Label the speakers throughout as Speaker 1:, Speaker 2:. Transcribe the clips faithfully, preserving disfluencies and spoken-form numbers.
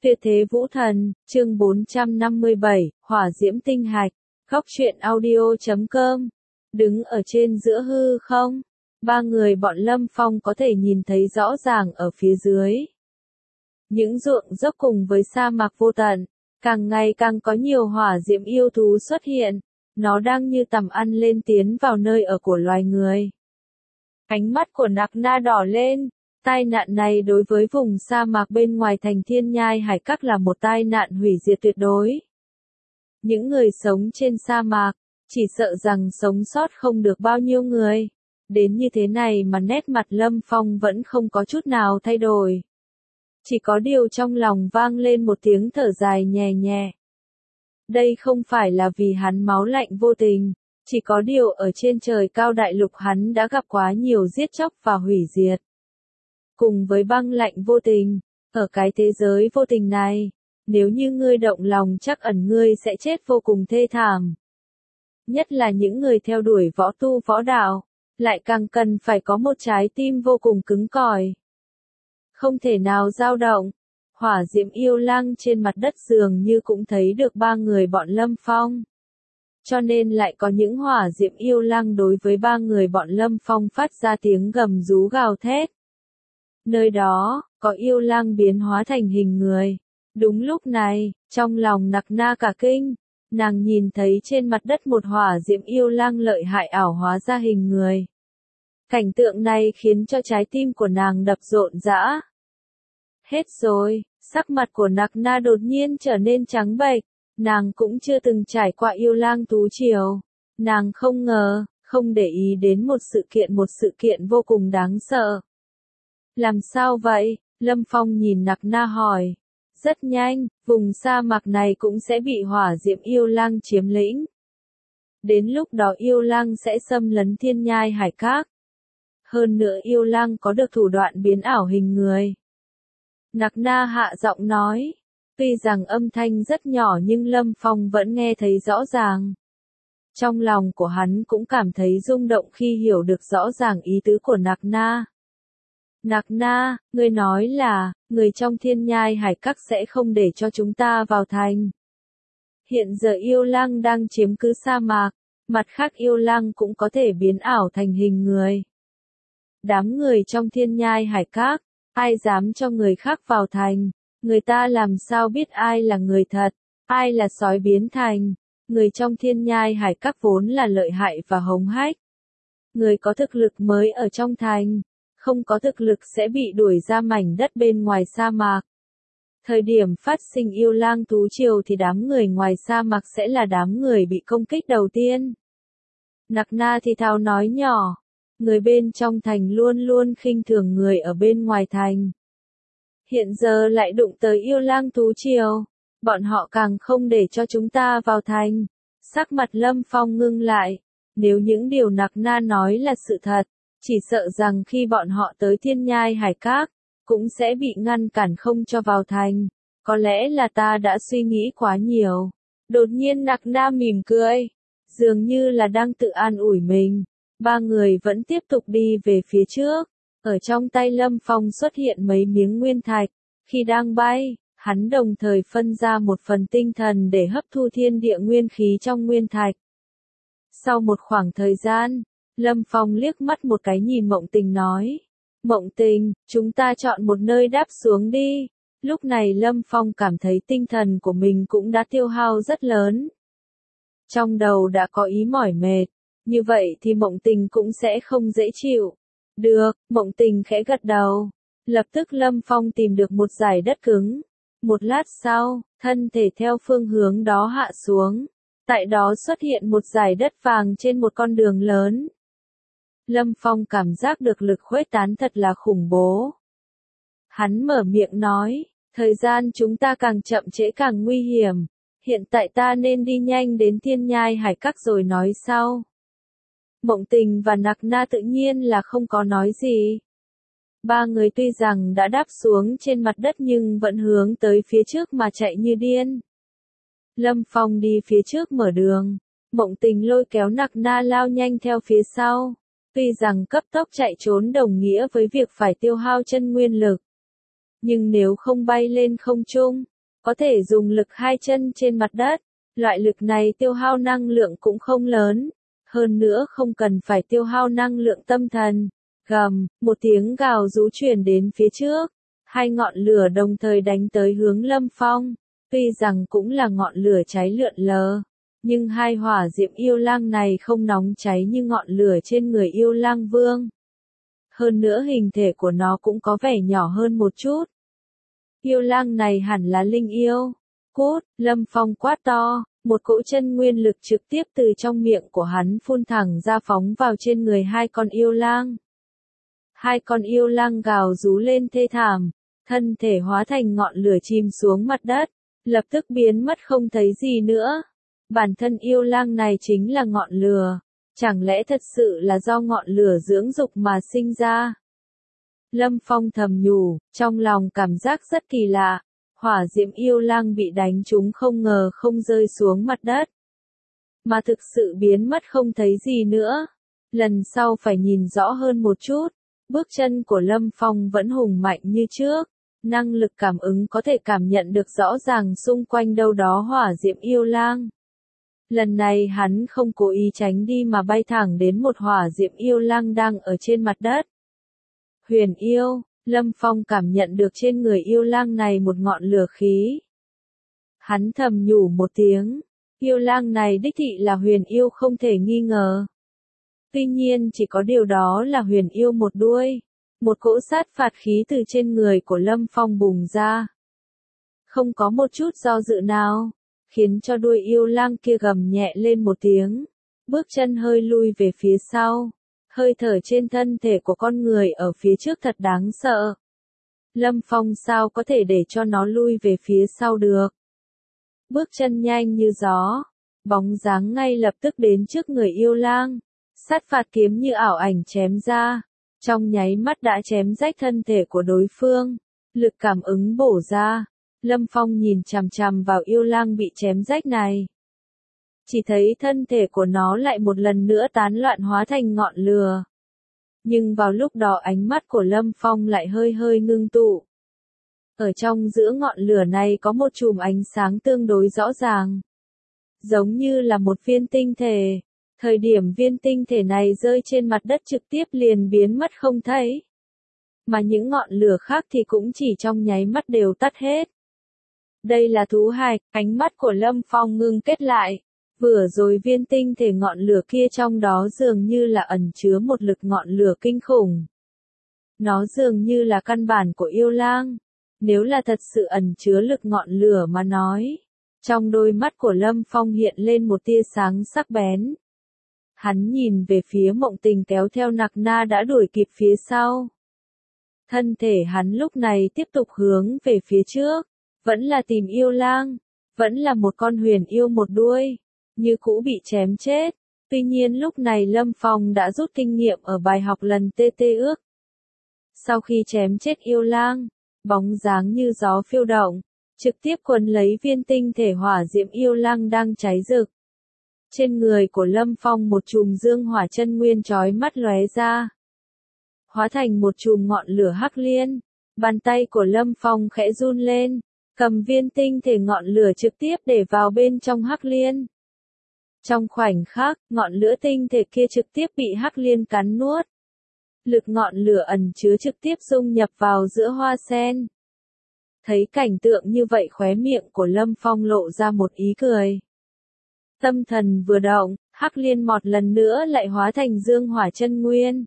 Speaker 1: Tuyệt thế vũ thần, chương bốn trăm năm mươi bảy, hỏa diễm tinh hạch, góc truyện audio chấm com. Đứng ở trên giữa hư không, ba người bọn Lâm Phong có thể nhìn thấy rõ ràng ở phía dưới. Những ruộng dốc cùng với sa mạc vô tận, càng ngày càng có nhiều hỏa diễm yêu thú xuất hiện, nó đang như tầm ăn lên tiến vào nơi ở của loài người. Ánh mắt của Nặc Na đỏ lên. Tai nạn này đối với vùng sa mạc bên ngoài thành Thiên Nhai Hải Các là một tai nạn hủy diệt tuyệt đối. Những người sống trên sa mạc, chỉ sợ rằng sống sót không được bao nhiêu người. Đến như thế này mà nét mặt Lâm Phong vẫn không có chút nào thay đổi. Chỉ có điều trong lòng vang lên một tiếng thở dài nhẹ nhẹ. Đây không phải là vì hắn máu lạnh vô tình, chỉ có điều ở trên trời cao đại lục hắn đã gặp quá nhiều giết chóc và hủy diệt. Cùng với băng lạnh vô tình, ở cái thế giới vô tình này, nếu như ngươi động lòng chắc ẩn ngươi sẽ chết vô cùng thê thảm. Nhất là những người theo đuổi võ tu võ đạo, lại càng cần phải có một trái tim vô cùng cứng cỏi. Không thể nào dao động, hỏa diễm yêu lang trên mặt đất dường như cũng thấy được ba người bọn Lâm Phong. Cho nên lại có những hỏa diễm yêu lang đối với ba người bọn Lâm Phong phát ra tiếng gầm rú gào thét. Nơi đó, có yêu lang biến hóa thành hình người. Đúng lúc này, trong lòng Nặc Na cả kinh, nàng nhìn thấy trên mặt đất một hỏa diễm yêu lang lợi hại ảo hóa ra hình người. Cảnh tượng này khiến cho trái tim của nàng đập rộn rã. Hết rồi, sắc mặt của Nặc Na đột nhiên trở nên trắng bệch, nàng cũng chưa từng trải qua yêu lang thú triều. Nàng không ngờ, không để ý đến một sự kiện một sự kiện vô cùng đáng sợ. Làm sao vậy? Lâm Phong nhìn Nặc Na hỏi. Rất nhanh, vùng sa mạc này cũng sẽ bị hỏa diễm yêu lang chiếm lĩnh. Đến lúc đó yêu lang sẽ xâm lấn Thiên Nhai Hải Các. Hơn nữa yêu lang có được thủ đoạn biến ảo hình người. Nặc Na hạ giọng nói. Tuy rằng âm thanh rất nhỏ nhưng Lâm Phong vẫn nghe thấy rõ ràng. Trong lòng của hắn cũng cảm thấy rung động khi hiểu được rõ ràng ý tứ của Nặc Na. Nặc Na, ngươi nói là, người trong Thiên Nhai Hải Các sẽ không để cho chúng ta vào thành. Hiện giờ yêu lang đang chiếm cứ sa mạc, mặt khác yêu lang cũng có thể biến ảo thành hình người. Đám người trong Thiên Nhai Hải Các, ai dám cho người khác vào thành, người ta làm sao biết ai là người thật, ai là sói biến thành. Người trong Thiên Nhai Hải Các vốn là lợi hại và hống hách. Người có thực lực mới ở trong thành. Không có thực lực sẽ bị đuổi ra mảnh đất bên ngoài sa mạc. Thời điểm phát sinh yêu lang thú triều thì đám người ngoài sa mạc sẽ là đám người bị công kích đầu tiên. Nặc Na thì thào nói nhỏ, người bên trong thành luôn luôn khinh thường người ở bên ngoài thành. Hiện giờ lại đụng tới yêu lang thú triều, bọn họ càng không để cho chúng ta vào thành. Sắc mặt Lâm Phong ngưng lại, nếu những điều Nặc Na nói là sự thật, chỉ sợ rằng khi bọn họ tới Thiên Nhai Hải Các, cũng sẽ bị ngăn cản không cho vào thành. Có lẽ là ta đã suy nghĩ quá nhiều. Đột nhiên Nặc Na mỉm cười, dường như là đang tự an ủi mình. Ba người vẫn tiếp tục đi về phía trước. Ở trong tay Lâm Phong xuất hiện mấy miếng nguyên thạch. Khi đang bay, hắn đồng thời phân ra một phần tinh thần để hấp thu thiên địa nguyên khí trong nguyên thạch. Sau một khoảng thời gian, Lâm Phong liếc mắt một cái nhìn Mộng Tình nói. Mộng Tình, chúng ta chọn một nơi đáp xuống đi. Lúc này Lâm Phong cảm thấy tinh thần của mình cũng đã tiêu hao rất lớn. Trong đầu đã có ý mỏi mệt. Như vậy thì Mộng Tình cũng sẽ không dễ chịu. Được, Mộng Tình khẽ gật đầu. Lập tức Lâm Phong tìm được một dải đất cứng. Một lát sau, thân thể theo phương hướng đó hạ xuống. Tại đó xuất hiện một dải đất vàng trên một con đường lớn. Lâm Phong cảm giác được lực khuếch tán thật là khủng bố. Hắn mở miệng nói, thời gian chúng ta càng chậm trễ càng nguy hiểm. Hiện tại ta nên đi nhanh đến Thiên Nhai Hải Các rồi nói sau. Mộng Tình và Nặc Na tự nhiên là không có nói gì. Ba người tuy rằng đã đáp xuống trên mặt đất nhưng vẫn hướng tới phía trước mà chạy như điên. Lâm Phong đi phía trước mở đường. Mộng Tình lôi kéo Nặc Na lao nhanh theo phía sau. Tuy rằng cấp tốc chạy trốn đồng nghĩa với việc phải tiêu hao chân nguyên lực. Nhưng nếu không bay lên không trung, có thể dùng lực hai chân trên mặt đất. Loại lực này tiêu hao năng lượng cũng không lớn, hơn nữa không cần phải tiêu hao năng lượng tâm thần. Gầm, một tiếng gào rú truyền đến phía trước, hai ngọn lửa đồng thời đánh tới hướng Lâm Phong, tuy rằng cũng là ngọn lửa cháy lượn lờ, nhưng hai hỏa diệm yêu lang này không nóng cháy như ngọn lửa trên người yêu lang vương. Hơn nữa hình thể của nó cũng có vẻ nhỏ hơn một chút. Yêu lang này hẳn là linh yêu. Cút, Lâm Phong quát to, một cỗ chân nguyên lực trực tiếp từ trong miệng của hắn phun thẳng ra phóng vào trên người hai con yêu lang. Hai con yêu lang gào rú lên thê thảm, thân thể hóa thành ngọn lửa chìm xuống mặt đất, lập tức biến mất không thấy gì nữa. Bản thân yêu lang này chính là ngọn lửa, chẳng lẽ thật sự là do ngọn lửa dưỡng dục mà sinh ra? Lâm Phong thầm nhủ, trong lòng cảm giác rất kỳ lạ, hỏa diệm yêu lang bị đánh trúng không ngờ không rơi xuống mặt đất, mà thực sự biến mất không thấy gì nữa. Lần sau phải nhìn rõ hơn một chút. Bước chân của Lâm Phong vẫn hùng mạnh như trước, năng lực cảm ứng có thể cảm nhận được rõ ràng xung quanh đâu đó hỏa diệm yêu lang. Lần này hắn không cố ý tránh đi mà bay thẳng đến một hỏa diệm yêu lang đang ở trên mặt đất. Huyền yêu, Lâm Phong cảm nhận được trên người yêu lang này một ngọn lửa khí. Hắn thầm nhủ một tiếng, yêu lang này đích thị là huyền yêu không thể nghi ngờ. Tuy nhiên chỉ có điều đó là huyền yêu một đuôi. Một cỗ sát phạt khí từ trên người của Lâm Phong bùng ra. Không có một chút do dự nào, khiến cho đuôi yêu lang kia gầm nhẹ lên một tiếng, bước chân hơi lui về phía sau. Hơi thở trên thân thể của con người ở phía trước thật đáng sợ. Lâm Phong sao có thể để cho nó lui về phía sau được. Bước chân nhanh như gió, bóng dáng ngay lập tức đến trước người yêu lang. Sát phạt kiếm như ảo ảnh chém ra, trong nháy mắt đã chém rách thân thể của đối phương. Lực cảm ứng bổ ra, Lâm Phong nhìn chằm chằm vào yêu lang bị chém rách này. Chỉ thấy thân thể của nó lại một lần nữa tán loạn hóa thành ngọn lửa. Nhưng vào lúc đó ánh mắt của Lâm Phong lại hơi hơi ngưng tụ. Ở trong giữa ngọn lửa này có một chùm ánh sáng tương đối rõ ràng, giống như là một viên tinh thể. Thời điểm viên tinh thể này rơi trên mặt đất trực tiếp liền biến mất không thấy. Mà những ngọn lửa khác thì cũng chỉ trong nháy mắt đều tắt hết. Đây là thú hạch, ánh mắt của Lâm Phong ngưng kết lại. Vừa rồi viên tinh thể ngọn lửa kia trong đó dường như là ẩn chứa một lực ngọn lửa kinh khủng. Nó dường như là căn bản của yêu lang. Nếu là thật sự ẩn chứa lực ngọn lửa mà nói. Trong đôi mắt của Lâm Phong hiện lên một tia sáng sắc bén. Hắn nhìn về phía Mộng Tình kéo theo Nặc Na đã đuổi kịp phía sau. Thân thể hắn lúc này tiếp tục hướng về phía trước. Vẫn là tìm yêu lang. Vẫn là một con huyền yêu một đuôi. Như cũ bị chém chết. Tuy nhiên lúc này Lâm Phong đã rút kinh nghiệm ở bài học lần tê tê ước. Sau khi chém chết yêu lang, bóng dáng như gió phiêu động, trực tiếp quấn lấy viên tinh thể hỏa diệm yêu lang đang cháy rực. Trên người của Lâm Phong một chùm dương hỏa chân nguyên chói mắt lóe ra, hóa thành một chùm ngọn lửa hắc liên. Bàn tay của Lâm Phong khẽ run lên, cầm viên tinh thể ngọn lửa trực tiếp để vào bên trong hắc liên. Trong khoảnh khắc, ngọn lửa tinh thể kia trực tiếp bị hắc liên cắn nuốt. Lực ngọn lửa ẩn chứa trực tiếp dung nhập vào giữa hoa sen. Thấy cảnh tượng như vậy khóe miệng của Lâm Phong lộ ra một ý cười. Tâm thần vừa động, hắc liên mọt lần nữa lại hóa thành dương hỏa chân nguyên.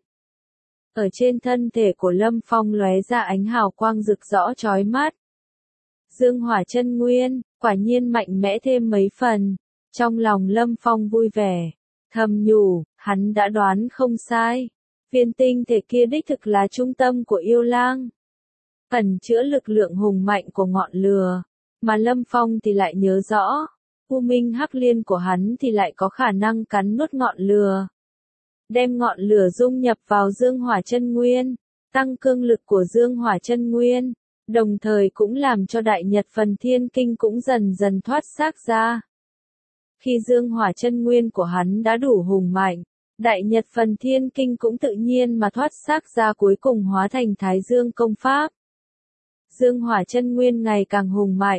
Speaker 1: Ở trên thân thể của Lâm Phong lóe ra ánh hào quang rực rõ chói mắt. Dương hỏa chân nguyên, quả nhiên mạnh mẽ thêm mấy phần. Trong lòng Lâm Phong vui vẻ, thầm nhủ, hắn đã đoán không sai. Viên tinh thể kia đích thực là trung tâm của yêu lang. Ẩn chữa lực lượng hùng mạnh của ngọn lửa, mà Lâm Phong thì lại nhớ rõ. U minh hắc liên của hắn thì lại có khả năng cắn nuốt ngọn lửa. Đem ngọn lửa dung nhập vào dương hỏa chân nguyên, tăng cương lực của dương hỏa chân nguyên, đồng thời cũng làm cho đại nhật phần thiên kinh cũng dần dần thoát xác ra. Khi dương hỏa chân nguyên của hắn đã đủ hùng mạnh, đại nhật phần thiên kinh cũng tự nhiên mà thoát xác ra cuối cùng hóa thành thái dương công pháp. Dương hỏa chân nguyên ngày càng hùng mạnh,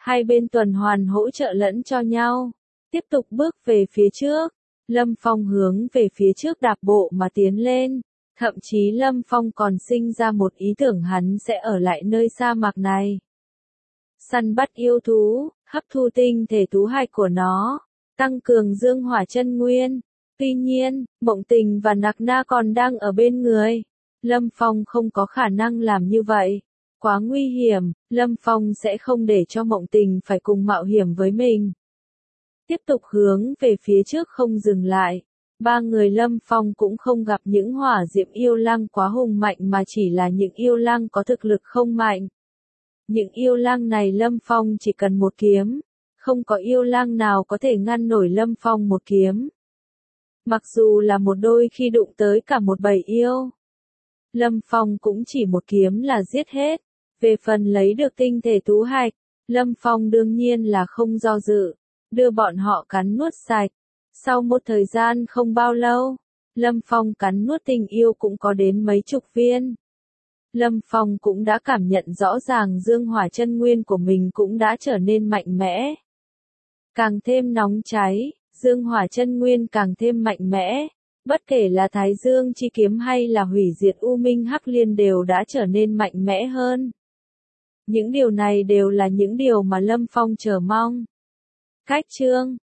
Speaker 1: Hai bên tuần hoàn hỗ trợ lẫn cho nhau. Tiếp tục bước về phía trước. Lâm Phong hướng về phía trước đạp bộ mà tiến lên. Thậm chí Lâm Phong còn sinh ra một ý tưởng hắn sẽ ở lại nơi sa mạc này. Săn bắt yêu thú, hấp thu tinh thể thú hạch của nó, tăng cường dương hỏa chân nguyên. Tuy nhiên, Mộng Tình và Nặc Na còn đang ở bên người. Lâm Phong không có khả năng làm như vậy. Quá nguy hiểm, Lâm Phong sẽ không để cho Mộng Tình phải cùng mạo hiểm với mình. Tiếp tục hướng về phía trước không dừng lại. Ba người Lâm Phong cũng không gặp những hỏa diệm yêu lăng quá hùng mạnh mà chỉ là những yêu lăng có thực lực không mạnh. Những yêu lăng này Lâm Phong chỉ cần một kiếm. Không có yêu lăng nào có thể ngăn nổi Lâm Phong một kiếm. Mặc dù là một đôi khi đụng tới cả một bầy yêu. Lâm Phong cũng chỉ một kiếm là giết hết. Về phần lấy được tinh thể thú hạch, Lâm Phong đương nhiên là không do dự. Đưa bọn họ cắn nuốt sạch. Sau một thời gian không bao lâu, Lâm Phong cắn nuốt tình yêu cũng có đến mấy chục viên. Lâm Phong cũng đã cảm nhận rõ ràng dương hỏa chân nguyên của mình cũng đã trở nên mạnh mẽ. Càng thêm nóng cháy, dương hỏa chân nguyên càng thêm mạnh mẽ. Bất kể là Thái Dương chi kiếm hay là hủy diệt U Minh Hắc Liên đều đã trở nên mạnh mẽ hơn. Những điều này đều là những điều mà Lâm Phong chờ mong. Cách chương